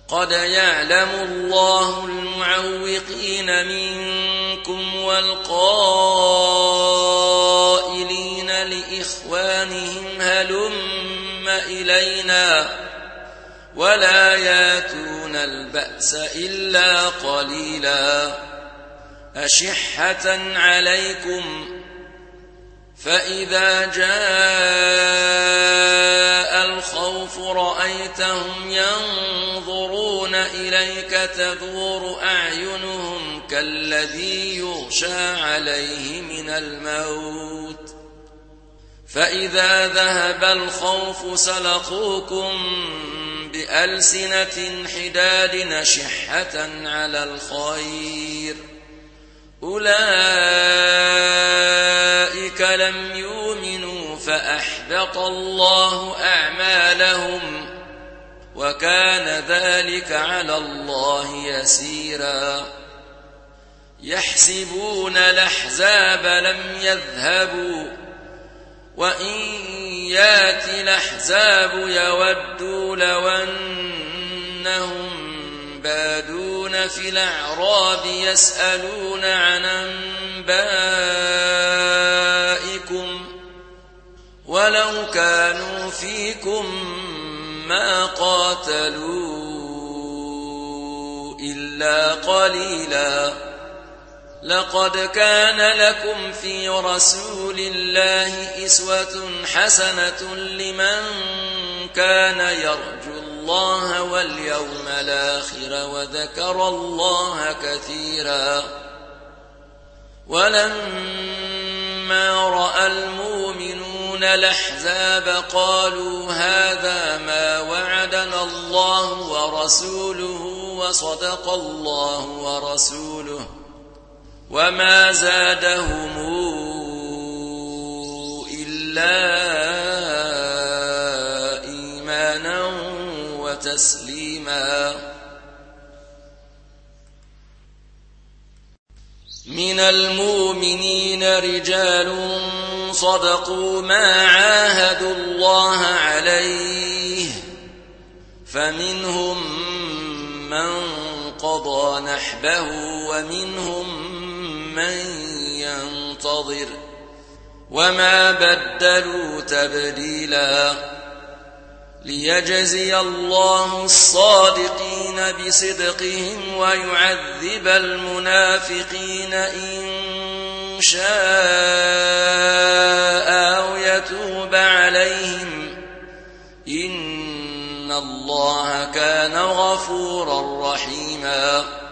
قد يعلم الله المعوقين منكم والقائلين لإخوانهم هلم إلينا ولا ياتون البأس إلا قليلا أشحة عليكم فإذا جاء الخوف رأيتهم ينظرون إليك تدور أعينهم كالذي يغشى عليه من الموت فإذا ذهب الخوف سلقوكم بألسنة حداد أشحة على الخير أولئك لم يؤمنوا فأحبط الله أعمالهم وكان ذلك على الله يسيرا يحسبون الأحزاب لم يذهبوا وإن يأتي الأحزاب يودوا لو أنهم بادون في الأعراب يسألون عن أنبائكم ولو كانوا فيكم ما قاتلوا إلا قليلا لقد كان لكم في رسول الله أسوة حسنة لمن كان يرجو الله واليوم الآخر وذكر الله كثيرا ولما رأى المؤمنون الأحزاب قالوا هذا ما وعدنا الله ورسوله وصدق الله ورسوله وما زادهم إلا إيمانا وتسليما من المؤمنين رجال صدقوا ما عاهدوا الله عليه فمنهم من قضى نحبه ومنهم من ينتظر وما بدلوا تبديلا ليجزي الله الصادقين بصدقهم ويعذب المنافقين إن شاء أو يتوب عليهم إن الله كان غفورا رحيما